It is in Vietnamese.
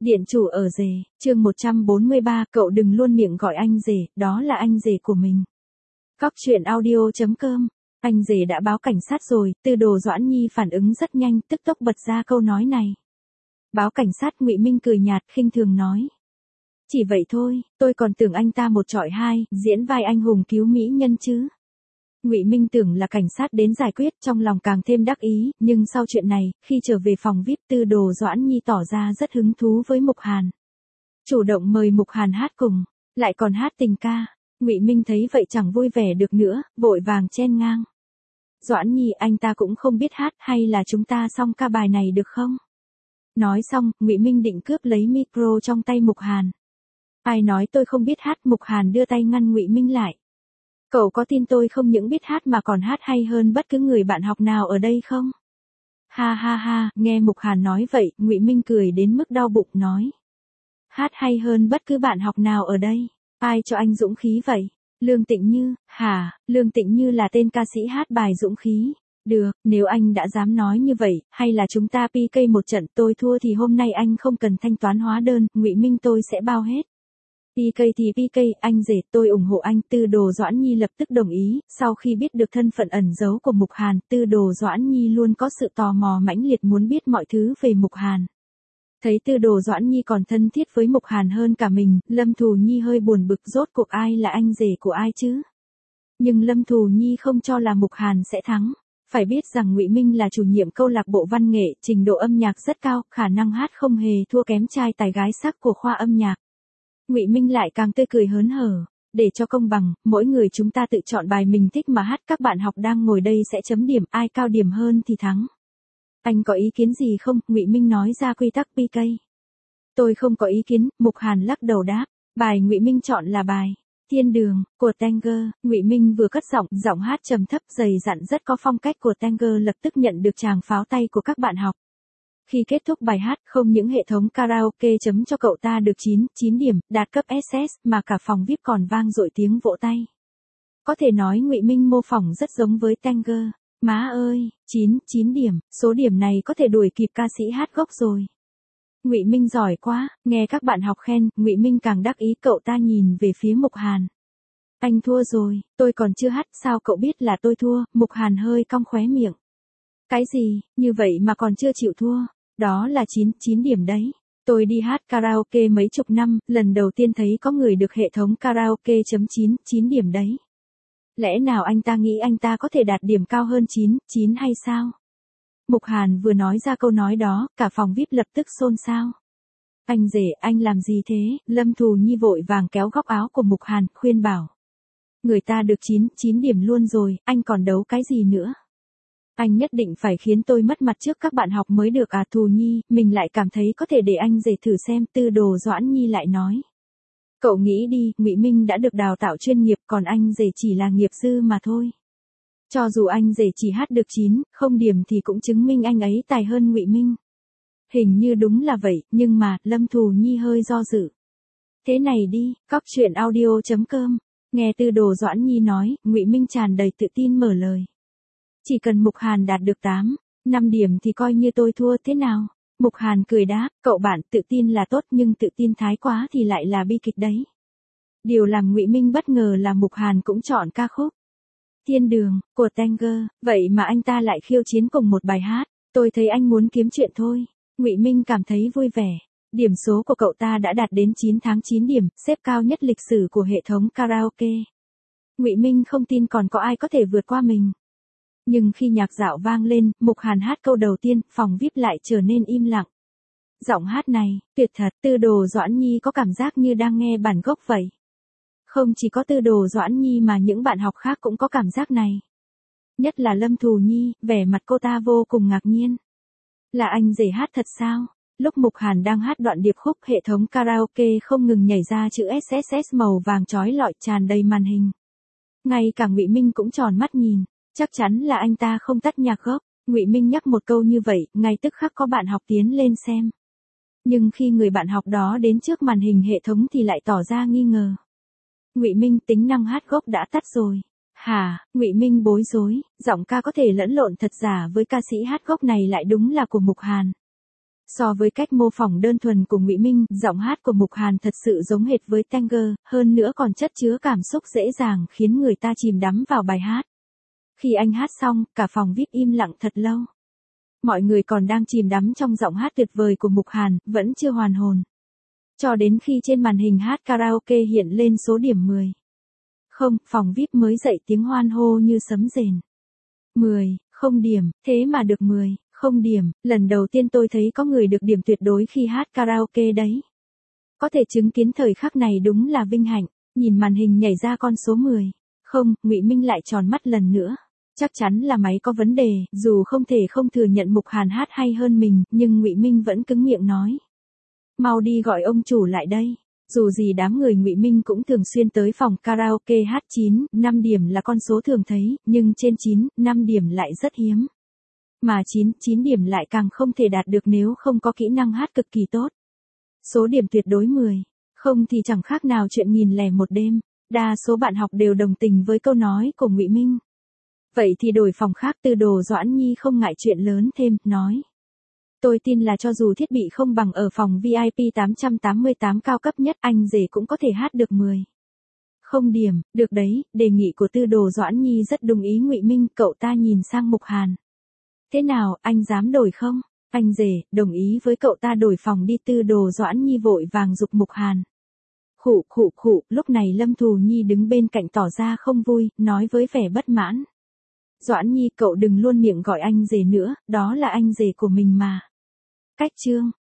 Điện chủ ở rể, chương 143, cậu đừng luôn miệng gọi anh rể, đó là anh rể của mình. Cóc truyện audio.com, anh rể đã báo cảnh sát rồi, Tư Đồ Doãn Nhi phản ứng rất nhanh, tức tốc bật ra câu nói này. Báo cảnh sát, Ngụy Minh cười nhạt, khinh thường nói. Chỉ vậy thôi, tôi còn tưởng anh ta một chọi hai, diễn vai anh hùng cứu mỹ nhân chứ. Ngụy Minh tưởng là cảnh sát đến giải quyết, trong lòng càng thêm đắc ý, nhưng sau chuyện này, khi trở về phòng VIP, Tư Đồ Doãn Nhi tỏ ra rất hứng thú với Mục Hàn. Chủ động mời Mục Hàn hát cùng, lại còn hát tình ca. Ngụy Minh thấy vậy chẳng vui vẻ được nữa, vội vàng chen ngang. Doãn Nhi, anh ta cũng không biết hát, hay là chúng ta xong ca bài này được không? Nói xong, Ngụy Minh định cướp lấy micro trong tay Mục Hàn. Ai nói tôi không biết hát? Mục Hàn đưa tay ngăn Ngụy Minh lại. Cậu có tin tôi không những biết hát mà còn hát hay hơn bất cứ người bạn học nào ở đây không? Ha ha ha, nghe Mục Hàn nói vậy, Ngụy Minh cười đến mức đau bụng nói. Hát hay hơn bất cứ bạn học nào ở đây? Ai cho anh dũng khí vậy? Lương Tịnh Như, hả? Lương Tịnh Như là tên ca sĩ hát bài dũng khí. Được, nếu anh đã dám nói như vậy, hay là chúng ta PK một trận, tôi thua thì hôm nay anh không cần thanh toán hóa đơn, Ngụy Minh tôi sẽ bao hết. PK thì PK, anh rể, tôi ủng hộ anh. Tư Đồ Doãn Nhi lập tức đồng ý, sau khi biết được thân phận ẩn giấu của Mục Hàn, Tư Đồ Doãn Nhi luôn có sự tò mò mãnh liệt muốn biết mọi thứ về Mục Hàn. Thấy Tư Đồ Doãn Nhi còn thân thiết với Mục Hàn hơn cả mình, Lâm Thù Nhi hơi buồn bực, rốt cuộc ai là anh rể của ai chứ? Nhưng Lâm Thù Nhi không cho là Mục Hàn sẽ thắng. Phải biết rằng Ngụy Minh là chủ nhiệm câu lạc bộ văn nghệ, trình độ âm nhạc rất cao, khả năng hát không hề thua kém trai tài gái sắc của khoa âm nhạc. Ngụy Minh lại càng tươi cười hớn hở. Để cho công bằng, mỗi người chúng ta tự chọn bài mình thích mà hát, các bạn học đang ngồi đây sẽ chấm điểm, ai cao điểm hơn thì thắng. Anh có ý kiến gì không? Ngụy Minh nói ra quy tắc PK. Tôi không có ý kiến, Mục Hàn lắc đầu đáp. Bài Ngụy Minh chọn là bài Thiên Đường của Tanger. Ngụy Minh vừa cất giọng hát trầm thấp dày dặn rất có phong cách của Tanger lập tức nhận được tràng pháo tay của các bạn học. Khi kết thúc bài hát, không những hệ thống karaoke chấm cho cậu ta được 9 điểm, đạt cấp SS, mà cả phòng VIP còn vang dội tiếng vỗ tay. Có thể nói Ngụy Minh mô phỏng rất giống với Tanger. Má ơi, 9 điểm, số điểm này có thể đuổi kịp ca sĩ hát gốc rồi. Ngụy Minh giỏi quá, nghe các bạn học khen, Ngụy Minh càng đắc ý, cậu ta nhìn về phía Mục Hàn. Anh thua rồi, tôi còn chưa hát, sao cậu biết là tôi thua? Mục Hàn hơi cong khóe miệng. Cái gì, như vậy mà còn chưa chịu thua? Đó là 9 điểm đấy. Tôi đi hát karaoke mấy chục năm, lần đầu tiên thấy có người được hệ thống karaoke chấm 9 điểm đấy. Lẽ nào anh ta nghĩ anh ta có thể đạt điểm cao hơn 9 hay sao? Mục Hàn vừa nói ra câu nói đó, cả phòng VIP lập tức xôn xao. Anh rể, anh làm gì thế? Lâm Thù Nhi vội vàng kéo góc áo của Mục Hàn, khuyên bảo. Người ta được 9 điểm luôn rồi, anh còn đấu cái gì nữa? Anh nhất định phải khiến tôi mất mặt trước các bạn học mới được à? Thù Nhi, mình lại cảm thấy có thể để anh rể thử xem, Tư Đồ Doãn Nhi lại nói. Cậu nghĩ đi, Ngụy Minh đã được đào tạo chuyên nghiệp, còn anh rể chỉ là nghiệp dư mà thôi. Cho dù anh rể chỉ hát được 9 điểm thì cũng chứng minh anh ấy tài hơn Ngụy Minh. Hình như đúng là vậy, nhưng mà, Lâm Thù Nhi hơi do dự. Thế này đi, cóc truyện audio.com, nghe Tư Đồ Doãn Nhi nói, Ngụy Minh tràn đầy tự tin mở lời. Chỉ cần Mục Hàn đạt được 5 điểm thì coi như tôi thua, thế nào? Mục Hàn cười đáp, cậu bạn, tự tin là tốt nhưng tự tin thái quá thì lại là bi kịch đấy. Điều làm Ngụy Minh bất ngờ là Mục Hàn cũng chọn ca khúc Thiên Đường của Tanger, vậy mà anh ta lại khiêu chiến cùng một bài hát. Tôi thấy anh muốn kiếm chuyện thôi. Ngụy Minh cảm thấy vui vẻ. Điểm số của cậu ta đã đạt đến 9 điểm, xếp cao nhất lịch sử của hệ thống karaoke. Ngụy Minh không tin còn có ai có thể vượt qua mình. Nhưng khi nhạc dạo vang lên, Mục Hàn hát câu đầu tiên, phòng VIP lại trở nên im lặng. Giọng hát này, tuyệt thật, Tư Đồ Doãn Nhi có cảm giác như đang nghe bản gốc vậy. Không chỉ có Tư Đồ Doãn Nhi mà những bạn học khác cũng có cảm giác này. Nhất là Lâm Thù Nhi, vẻ mặt cô ta vô cùng ngạc nhiên. Là anh rể hát thật sao? Lúc Mục Hàn đang hát đoạn điệp khúc, hệ thống karaoke không ngừng nhảy ra chữ SSS màu vàng chói lọi tràn đầy màn hình. Ngay cả Ngụy Minh cũng tròn mắt nhìn. Chắc chắn là anh ta không tắt nhạc gốc. Ngụy Minh nhắc một câu như vậy, ngay tức khắc có bạn học tiến lên xem. Nhưng khi người bạn học đó đến trước màn hình hệ thống thì lại tỏ ra nghi ngờ. Ngụy Minh, tính năng hát gốc đã tắt rồi. Hả? Ngụy Minh bối rối, giọng ca có thể lẫn lộn thật giả với ca sĩ hát gốc này lại đúng là của Mục Hàn. So với cách mô phỏng đơn thuần của Ngụy Minh, giọng hát của Mục Hàn thật sự giống hệt với Tanger, hơn nữa còn chất chứa cảm xúc dễ dàng khiến người ta chìm đắm vào bài hát. Khi anh hát xong, cả phòng VIP im lặng thật lâu. Mọi người còn đang chìm đắm trong giọng hát tuyệt vời của Mục Hàn, vẫn chưa hoàn hồn. Cho đến khi trên màn hình hát karaoke hiện lên số điểm 10. Không, phòng VIP mới dậy tiếng hoan hô như sấm rền. 10, không điểm, thế mà được 10, không điểm, lần đầu tiên tôi thấy có người được điểm tuyệt đối khi hát karaoke đấy. Có thể chứng kiến thời khắc này đúng là vinh hạnh, nhìn màn hình nhảy ra con số 10. Không, Ngụy Minh lại tròn mắt lần nữa. Chắc chắn là máy có vấn đề, dù không thể không thừa nhận Mục Hàn hát hay hơn mình, nhưng Ngụy Minh vẫn cứng miệng nói. Mau đi gọi ông chủ lại đây. Dù gì đám người Ngụy Minh cũng thường xuyên tới phòng karaoke hát 9, 5 điểm là con số thường thấy, nhưng trên 9, 5 điểm lại rất hiếm. Mà 9 điểm lại càng không thể đạt được nếu không có kỹ năng hát cực kỳ tốt. Số điểm tuyệt đối 10. Không thì chẳng khác nào chuyện 1001 đêm. Đa số bạn học đều đồng tình với câu nói của Ngụy Minh. Vậy thì đổi phòng khác. Tư Đồ Doãn Nhi không ngại chuyện lớn thêm, nói. Tôi tin là cho dù thiết bị không bằng ở phòng VIP 888 cao cấp nhất, anh rể cũng có thể hát được 10. Không điểm, được đấy, đề nghị của Tư Đồ Doãn Nhi rất đúng ý Ngụy Minh, cậu ta nhìn sang Mục Hàn. Thế nào, anh dám đổi không? Anh rể, đồng ý với cậu ta đổi phòng đi. Tư Đồ Doãn Nhi vội vàng giục Mục Hàn. Khụ, lúc này Lâm Thù Nhi đứng bên cạnh tỏ ra không vui, nói với vẻ bất mãn. Doãn Nhi, cậu đừng luôn miệng gọi anh rể nữa, đó là anh rể của mình mà. Cách chương